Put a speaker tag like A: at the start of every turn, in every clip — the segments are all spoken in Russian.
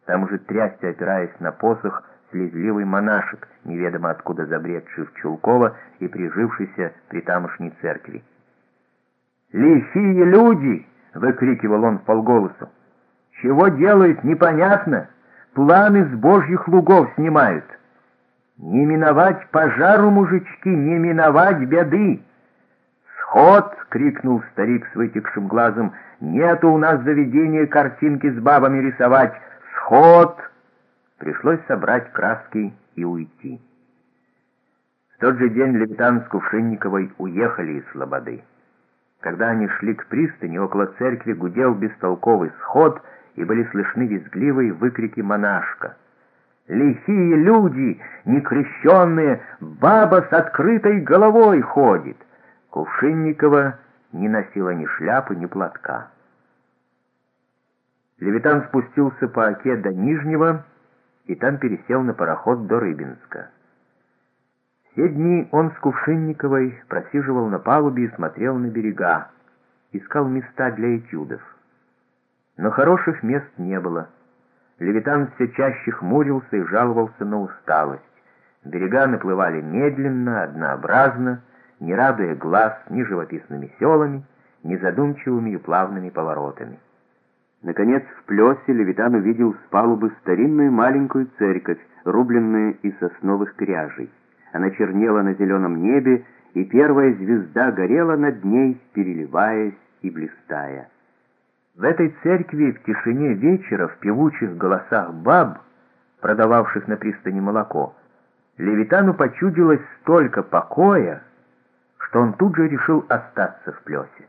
A: Там уже трясся, опираясь на посох, слезливый монашек, неведомо откуда забредший в Чулково и прижившийся при тамошней церкви. «Лихие люди!» — выкрикивал он вполголосу. «Чего делают, непонятно. Планы с божьих лугов снимают. Не миновать пожару, мужички, не миновать беды!» «Сход!» — крикнул старик с вытекшим глазом. «Нету у нас заведения картинки с бабами рисовать! Сход!» Пришлось собрать краски и уйти. В тот же день Левитан с Кувшинниковой уехали из Слободы. Когда они шли к пристани, около церкви гудел бестолковый сход, и были слышны визгливые выкрики монашка. «Лихие люди, некрещенные, баба с открытой головой ходит!» Кувшинникова не носила ни шляпы, ни платка. Левитан спустился по оке до Нижнего и там пересел на пароход до Рыбинска. Все дни он с Кувшинниковой просиживал на палубе и смотрел на берега, искал места для этюдов. Но хороших мест не было. Левитан все чаще хмурился и жаловался на усталость. Берега наплывали медленно, однообразно, не радуя глаз ни живописными селами, ни задумчивыми и плавными поворотами. Наконец, в Плесе Левитан увидел с палубы старинную маленькую церковь, рубленную из сосновых кряжей. Она чернела на зеленом небе, и первая звезда горела над ней, переливаясь и блистая. В этой церкви в тишине вечера, в певучих голосах баб, продававших на пристани молоко, Левитану почудилось столько покоя, что он тут же решил остаться в Плесе.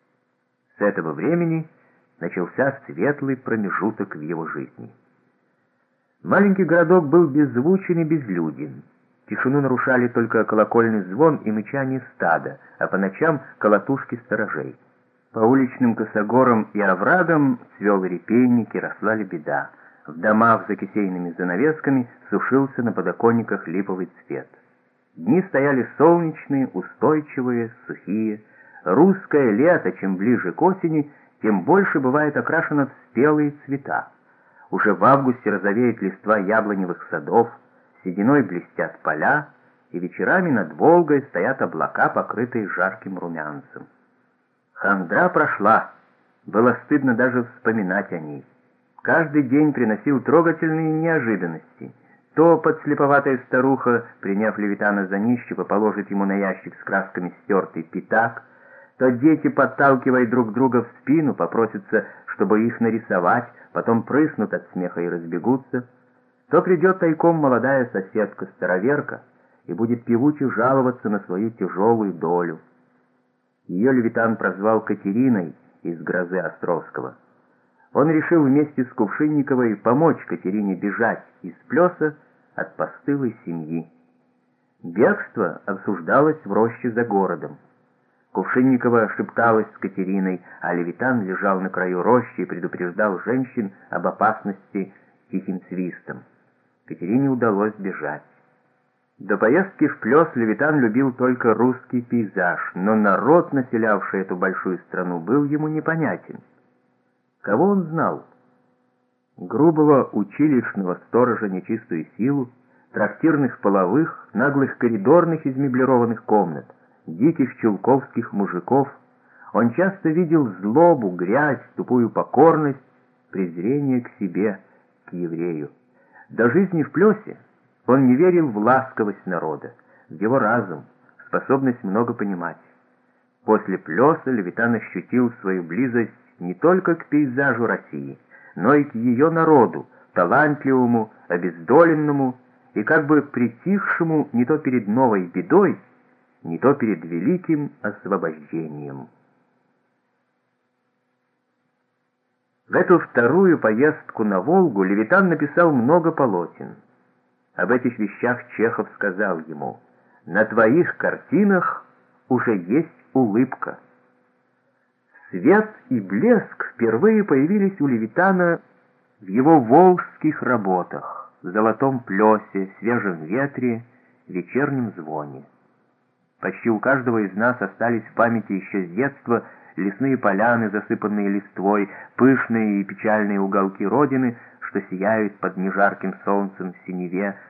A: С этого времени начался светлый промежуток в его жизни. Маленький городок был беззвучен и безлюден. Тишину нарушали только колокольный звон и мычание стада, а по ночам колотушки сторожей. По уличным косогорам и оврагам цвел репейник и росла лебеда. В домах за кисейными занавесками сушился на подоконниках липовый цвет. Дни стояли солнечные, устойчивые, сухие. Русское лето, чем ближе к осени, тем больше бывает окрашено в спелые цвета. Уже в августе розовеет листва яблоневых садов, сединой блестят поля, и вечерами над Волгой стоят облака, покрытые жарким румянцем. Хандра прошла, было стыдно даже вспоминать о ней. Каждый день приносил трогательные неожиданности. То подслеповатая старуха, приняв Левитана за нищего, положит ему на ящик с красками стертый пятак, то дети, подталкивая друг друга в спину, попросятся, чтобы их нарисовать, потом прыснут от смеха и разбегутся, то придет тайком молодая соседка-староверка и будет певуче жаловаться на свою тяжелую долю. Ее Левитан прозвал Катериной из «Грозы Островского». Он решил вместе с Кувшинниковой помочь Катерине бежать из Плеса от постылой семьи. Бегство обсуждалось в роще за городом. Кувшинникова шепталась с Катериной, а Левитан лежал на краю рощи и предупреждал женщин об опасности тихим свистом. Катерине удалось бежать. До поездки в Плес Левитан любил только русский пейзаж, но народ, населявший эту большую страну, был ему непонятен. Кого он знал? Грубого училищного сторожа нечистую силу, трактирных половых, наглых коридорных из меблированных комнат, диких чулковских мужиков. Он часто видел злобу, грязь, тупую покорность, презрение к себе, к еврею. До жизни в Плесе он не верил в ласковость народа, в его разум, способность много понимать. После Плеса Левитан ощутил свою близость не только к пейзажу России, но и к ее народу, талантливому, обездоленному и как бы притихшему не то перед новой бедой, не то перед великим освобождением. В эту вторую поездку на Волгу Левитан написал много полотен. Об этих вещах Чехов сказал ему: «На твоих картинах уже есть улыбка». Свет и блеск впервые появились у Левитана в его волжских работах, в «Золотом Плесе», «Свежем ветре», «Вечернем звоне». Почти у каждого из нас остались в памяти еще с детства лесные поляны, засыпанные листвой, пышные и печальные уголки родины, что сияют под нежарким солнцем в синеве,